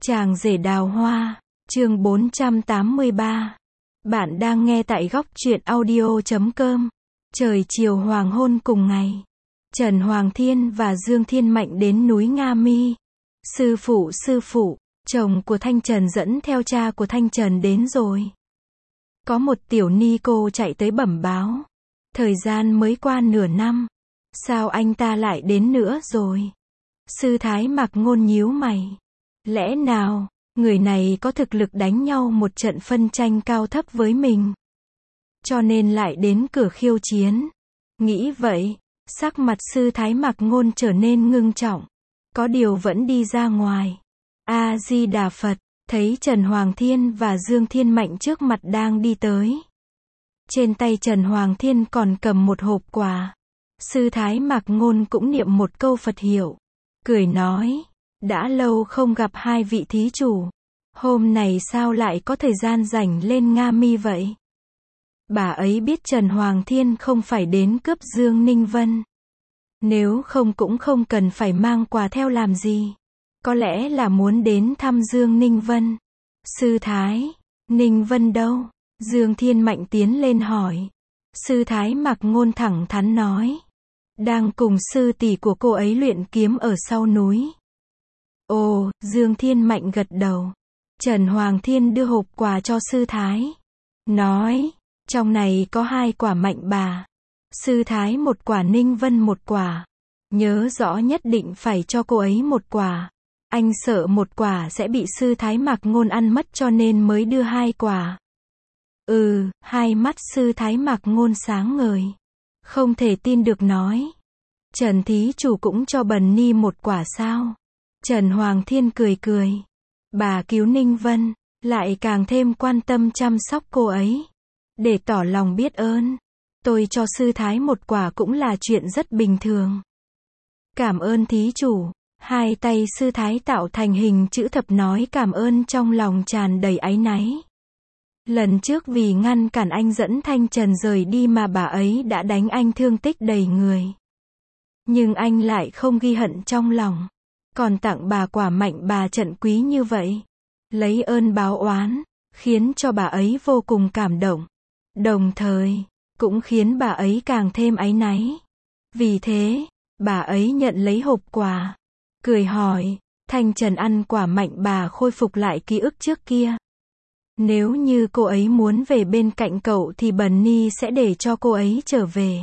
Chàng rể đào hoa, chương 483. Bạn đang nghe tại góc truyện audio.com. Trời chiều hoàng hôn cùng ngày, Trần Hoàng Thiên và Dương Thiên Mạnh đến núi Nga Mi. Sư phụ, chồng của Thanh Trần dẫn theo cha của Thanh Trần đến rồi. Có một tiểu ni cô chạy tới bẩm báo. Thời gian mới qua nửa năm. Sao anh ta lại đến nữa rồi? Sư Thái Mạc Ngôn nhíu mày. Lẽ nào, người này có thực lực đánh nhau một trận phân tranh cao thấp với mình, cho nên lại đến cửa khiêu chiến? Nghĩ vậy, sắc mặt Sư Thái Mạc Ngôn trở nên ngưng trọng. Có điều vẫn đi ra ngoài. A-di-đà Phật, thấy Trần Hoàng Thiên và Dương Thiên Mạnh trước mặt đang đi tới. Trên tay Trần Hoàng Thiên còn cầm một hộp quà. Sư Thái Mạc Ngôn cũng niệm một câu Phật hiệu, cười nói, đã lâu không gặp hai vị thí chủ. Hôm này sao lại có thời gian rảnh lên Nga Mi vậy? Bà ấy biết Trần Hoàng Thiên không phải đến cướp Dương Ninh Vân. Nếu không cũng không cần phải mang quà theo làm gì. Có lẽ là muốn đến thăm Dương Ninh Vân. Sư Thái, Ninh Vân đâu? Dương Thiên Mạnh tiến lên hỏi. Sư Thái Mạc Ngôn thẳng thắn nói, đang cùng sư tỷ của cô ấy luyện kiếm ở sau núi. Ồ, Dương Thiên Mạnh gật đầu. Trần Hoàng Thiên đưa hộp quà cho Sư Thái. Nói, trong này có 2 quả Mạnh bà. Sư Thái 1 quả, Ninh Vân 1 quả. Nhớ rõ nhất định phải cho cô ấy 1 quả. Anh sợ 1 quả sẽ bị Sư Thái Mạc Ngôn ăn mất cho nên mới đưa 2 quả. Hai mắt Sư Thái Mạc Ngôn sáng ngời. Không thể tin được nói. Trần thí chủ cũng cho Bần Ni 1 quả sao? Trần Hoàng Thiên cười cười. Bà cứu Ninh Vân, lại càng thêm quan tâm chăm sóc cô ấy. Để tỏ lòng biết ơn, tôi cho Sư Thái 1 quả cũng là chuyện rất bình thường. Cảm ơn thí chủ. Hai tay Sư Thái tạo thành hình chữ thập nói cảm ơn trong lòng tràn đầy áy náy. Lần trước vì ngăn cản anh dẫn Thanh Trần rời đi mà bà ấy đã đánh anh thương tích đầy người. Nhưng anh lại không ghi hận trong lòng, còn tặng bà quả Mạnh bà trận quý như vậy. Lấy ơn báo oán, khiến cho bà ấy vô cùng cảm động. Đồng thời, cũng khiến bà ấy càng thêm áy náy. Vì thế, bà ấy nhận lấy hộp quà, cười hỏi, Thanh Trần ăn quả Mạnh bà khôi phục lại ký ức trước kia. Nếu như cô ấy muốn về bên cạnh cậu thì Bần Ni sẽ để cho cô ấy trở về.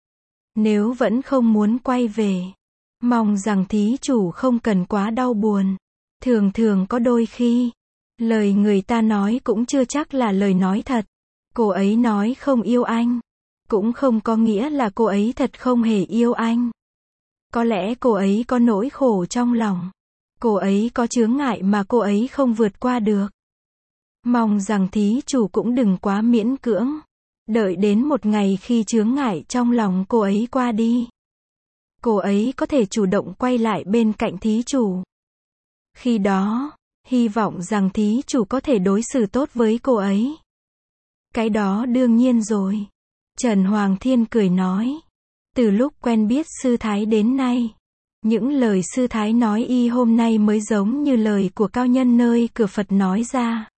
Nếu vẫn không muốn quay về, mong rằng thí chủ không cần quá đau buồn. Thường thường có đôi khi, lời người ta nói cũng chưa chắc là lời nói thật. Cô ấy nói không yêu anh, cũng không có nghĩa là cô ấy thật không hề yêu anh. Có lẽ cô ấy có nỗi khổ trong lòng. Cô ấy có chướng ngại mà cô ấy không vượt qua được. Mong rằng thí chủ cũng đừng quá miễn cưỡng. Đợi đến một ngày khi chướng ngại trong lòng cô ấy qua đi, cô ấy có thể chủ động quay lại bên cạnh thí chủ. Khi đó, hy vọng rằng thí chủ có thể đối xử tốt với cô ấy. Cái đó đương nhiên rồi. Trần Hoàng Thiên cười nói. Từ lúc quen biết Sư Thái đến nay, những lời Sư Thái nói y hôm nay mới giống như lời của cao nhân nơi cửa Phật nói ra.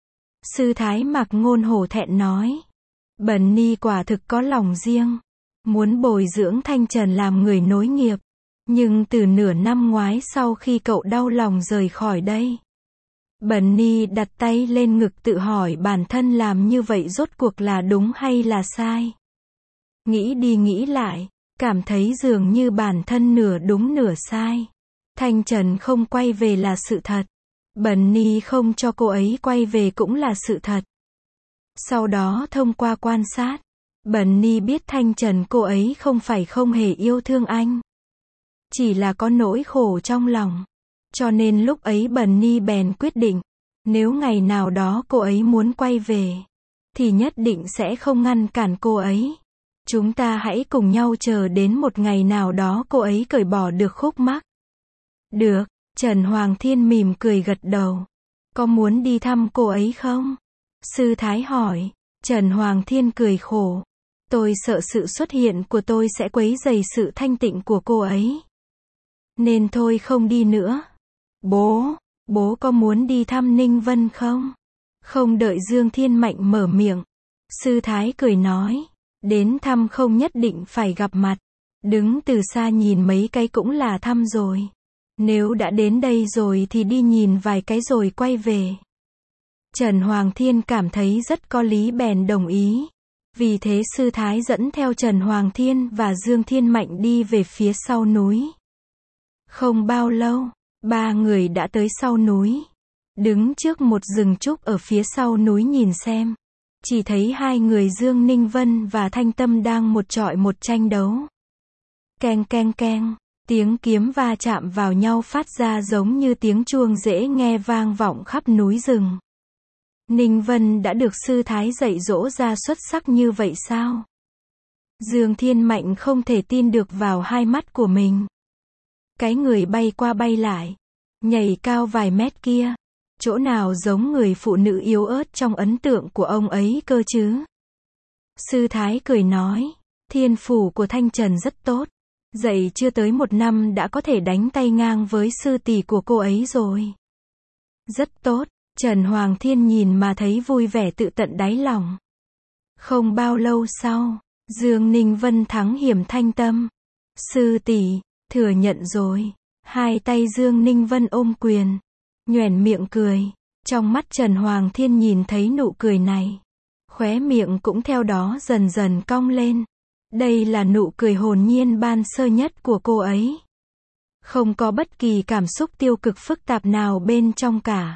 Sư Thái Mạc Ngôn hổ thẹn nói. Bần Ni quả thực có lòng riêng, muốn bồi dưỡng Thanh Trần làm người nối nghiệp. Nhưng từ nửa năm ngoái sau khi cậu đau lòng rời khỏi đây, Bần Ni đặt tay lên ngực tự hỏi bản thân làm như vậy rốt cuộc là đúng hay là sai. Nghĩ đi nghĩ lại, cảm thấy dường như bản thân nửa đúng nửa sai. Thanh Trần không quay về là sự thật. Bần Ni không cho cô ấy quay về cũng là sự thật. Sau đó thông qua quan sát, Bần Ni biết Thanh Trần cô ấy không phải không hề yêu thương anh, chỉ là có nỗi khổ trong lòng. Cho nên lúc ấy Bần Ni bèn quyết định, nếu ngày nào đó cô ấy muốn quay về, thì nhất định sẽ không ngăn cản cô ấy. Chúng ta hãy cùng nhau chờ đến một ngày nào đó cô ấy cởi bỏ được khúc mắc. Được, Trần Hoàng Thiên mỉm cười gật đầu. Có muốn đi thăm cô ấy không? Sư Thái hỏi. Trần Hoàng Thiên cười khổ. Tôi sợ sự xuất hiện của tôi sẽ quấy rầy sự thanh tịnh của cô ấy. Nên thôi không đi nữa. Bố, Bố có muốn đi thăm Ninh Vân không? Không đợi Dương Thiên Mạnh mở miệng, sư thái cười nói, đến thăm không nhất định phải gặp mặt, đứng từ xa nhìn mấy cái cũng là thăm rồi. Nếu đã đến đây rồi thì đi nhìn vài cái rồi quay về. Trần Hoàng Thiên cảm thấy rất có lý bèn đồng ý. Vì thế sư thái dẫn theo Trần Hoàng Thiên và Dương Thiên Mạnh đi về phía sau núi. Không bao lâu, ba người đã tới sau núi. Đứng trước một rừng trúc ở phía sau núi nhìn xem. Chỉ thấy hai người Dương Ninh Vân và Thanh Tâm đang một chọi một tranh đấu. Keng keng keng, tiếng kiếm va chạm vào nhau phát ra giống như tiếng chuông dễ nghe vang vọng khắp núi rừng. Ninh Vân đã được sư thái dạy dỗ ra xuất sắc như vậy sao? Dương Thiên Mạnh không thể tin được vào hai mắt của mình. Cái người bay qua bay lại, nhảy cao vài mét kia, chỗ nào giống người phụ nữ yếu ớt trong ấn tượng của ông ấy cơ chứ? Sư thái cười nói, thiên phú của Thanh Trần rất tốt, dạy chưa tới 1 năm đã có thể đánh tay ngang với sư tỷ của cô ấy rồi. Rất tốt. Trần Hoàng Thiên nhìn mà thấy vui vẻ tự tận đáy lòng. Không bao lâu sau, Dương Ninh Vân thắng hiểm Thanh Tâm. Sư tỷ, thừa nhận rồi. Hai tay Dương Ninh Vân ôm quyền, nhoẻn miệng cười. Trong mắt Trần Hoàng Thiên nhìn thấy nụ cười này, khóe miệng cũng theo đó dần dần cong lên. Đây là nụ cười hồn nhiên ban sơ nhất của cô ấy. Không có bất kỳ cảm xúc tiêu cực phức tạp nào bên trong cả.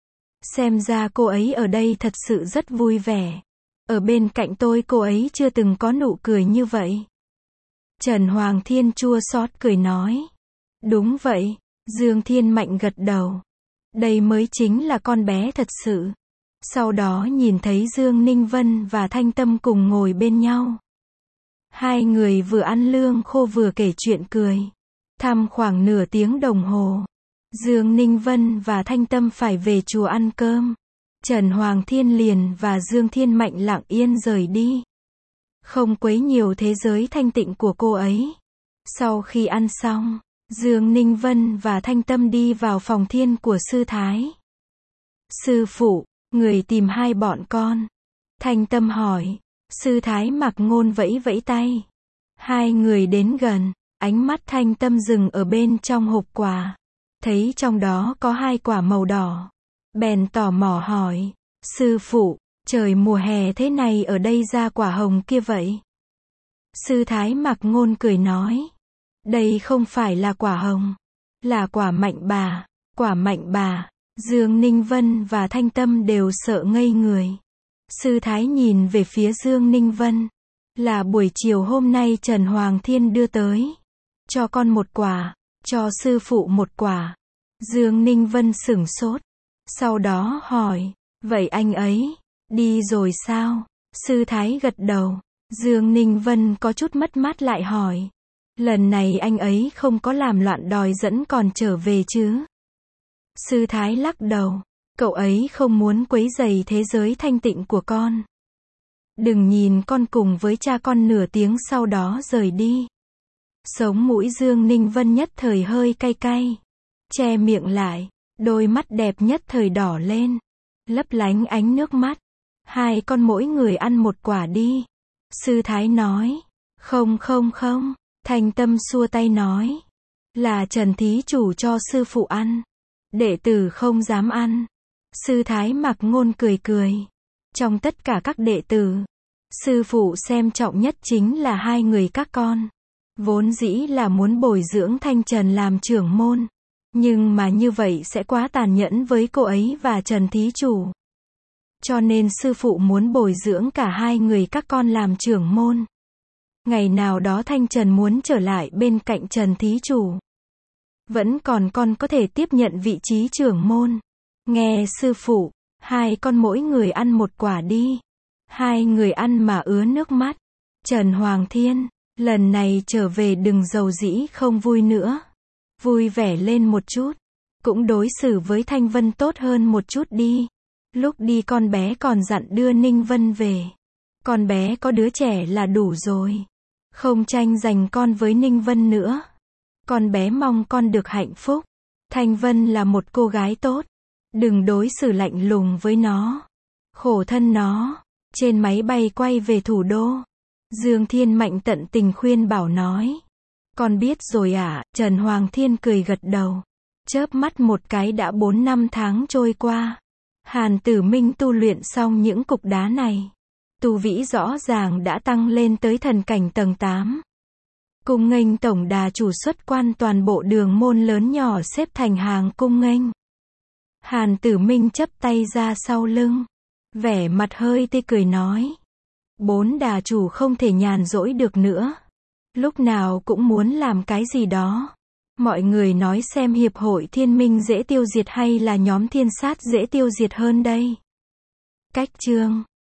Xem ra cô ấy ở đây thật sự rất vui vẻ. Ở bên cạnh tôi cô ấy chưa từng có nụ cười như vậy. Trần Hoàng Thiên chua xót cười nói. Đúng vậy, Dương Thiên Mạnh gật đầu. Đây mới chính là con bé thật sự. Sau đó nhìn thấy Dương Ninh Vân và Thanh Tâm cùng ngồi bên nhau. Hai người vừa ăn lương khô vừa kể chuyện cười. Thăm khoảng nửa tiếng đồng hồ. Dương Ninh Vân và Thanh Tâm phải về chùa ăn cơm. Trần Hoàng Thiên liền và Dương Thiên Mạnh lặng yên rời đi. Không quấy nhiều thế giới thanh tịnh của cô ấy. Sau khi ăn xong, Dương Ninh Vân và Thanh Tâm đi vào phòng thiên của sư thái. Sư phụ, người tìm hai bọn con. Thanh Tâm hỏi. Sư thái Mặc Ngôn vẫy vẫy tay. Hai người đến gần, ánh mắt Thanh Tâm dừng ở bên trong hộp quà. Thấy trong đó có 2 quả màu đỏ. Bèn tò mò hỏi. Sư phụ, trời mùa hè thế này ở đây ra quả hồng kia vậy? Sư thái Mặc Ngôn cười nói. Đây không phải là quả hồng. Là quả mạnh bà. Quả mạnh bà. Dương Ninh Vân và Thanh Tâm đều sợ ngây người. Sư thái nhìn về phía Dương Ninh Vân. Là buổi chiều hôm nay Trần Hoàng Thiên đưa tới. Cho con 1 quả. Cho sư phụ 1 quả. Dương Ninh Vân sửng sốt. Sau đó hỏi. Vậy anh ấy, đi rồi sao? Sư thái gật đầu. Dương Ninh Vân có chút mất mát lại hỏi. Lần này anh ấy không có làm loạn đòi dẫn còn trở về chứ? Sư thái lắc đầu. Cậu ấy không muốn quấy rầy thế giới thanh tịnh của con. Đừng nhìn con cùng với cha con nửa tiếng sau đó rời đi. Sống mũi Dương Ninh Vân nhất thời hơi cay cay. Che miệng lại, đôi mắt đẹp nhất thời đỏ lên. Lấp lánh ánh nước mắt. Hai con mỗi người ăn 1 quả đi. Sư thái nói. Không không không. Thanh Tâm xua tay nói. Là Trần thí chủ cho sư phụ ăn. Đệ tử không dám ăn. Sư thái Mặc Ngôn cười cười. Trong tất cả các đệ tử, sư phụ xem trọng nhất chính là 2 người các con. Vốn dĩ là muốn bồi dưỡng Thanh Trần làm trưởng môn. Nhưng mà như vậy sẽ quá tàn nhẫn với cô ấy và Trần thí chủ. Cho nên sư phụ muốn bồi dưỡng cả 2 người các con làm trưởng môn. Ngày nào đó Thanh Trần muốn trở lại bên cạnh Trần thí chủ. Vẫn còn con có thể tiếp nhận vị trí trưởng môn. Nghe sư phụ, 2 con mỗi người ăn 1 quả đi. 2 người ăn mà ứa nước mắt. Trần Hoàng Thiên, lần này trở về đừng giàu dĩ không vui nữa. Vui vẻ lên một chút. Cũng đối xử với Thanh Vân tốt hơn một chút đi. Lúc đi con bé còn dặn đưa Ninh Vân về. Con bé có đứa trẻ là đủ rồi. Không tranh giành con với Ninh Vân nữa. Con bé mong con được hạnh phúc. Thanh Vân là một cô gái tốt. Đừng đối xử lạnh lùng với nó. Khổ thân nó. Trên máy bay quay về thủ đô, Dương Thiên Mạnh tận tình khuyên bảo nói. Con biết rồi ạ, Trần Hoàng Thiên cười gật đầu. Chớp mắt một cái đã 4 năm tháng trôi qua. Hàn Tử Minh tu luyện xong những cục đá này. Tu vĩ rõ ràng đã tăng lên tới thần cảnh tầng 8. Cung nghênh tổng đà chủ xuất quan, toàn bộ đường môn lớn nhỏ xếp thành hàng cung nghênh. Hàn Tử Minh chắp tay ra sau lưng, vẻ mặt hơi tươi cười nói. 4 đà chủ không thể nhàn rỗi được nữa. Lúc nào cũng muốn làm cái gì đó. Mọi người nói xem hiệp hội thiên minh dễ tiêu diệt hay là nhóm thiên sát dễ tiêu diệt hơn đây. Cách chương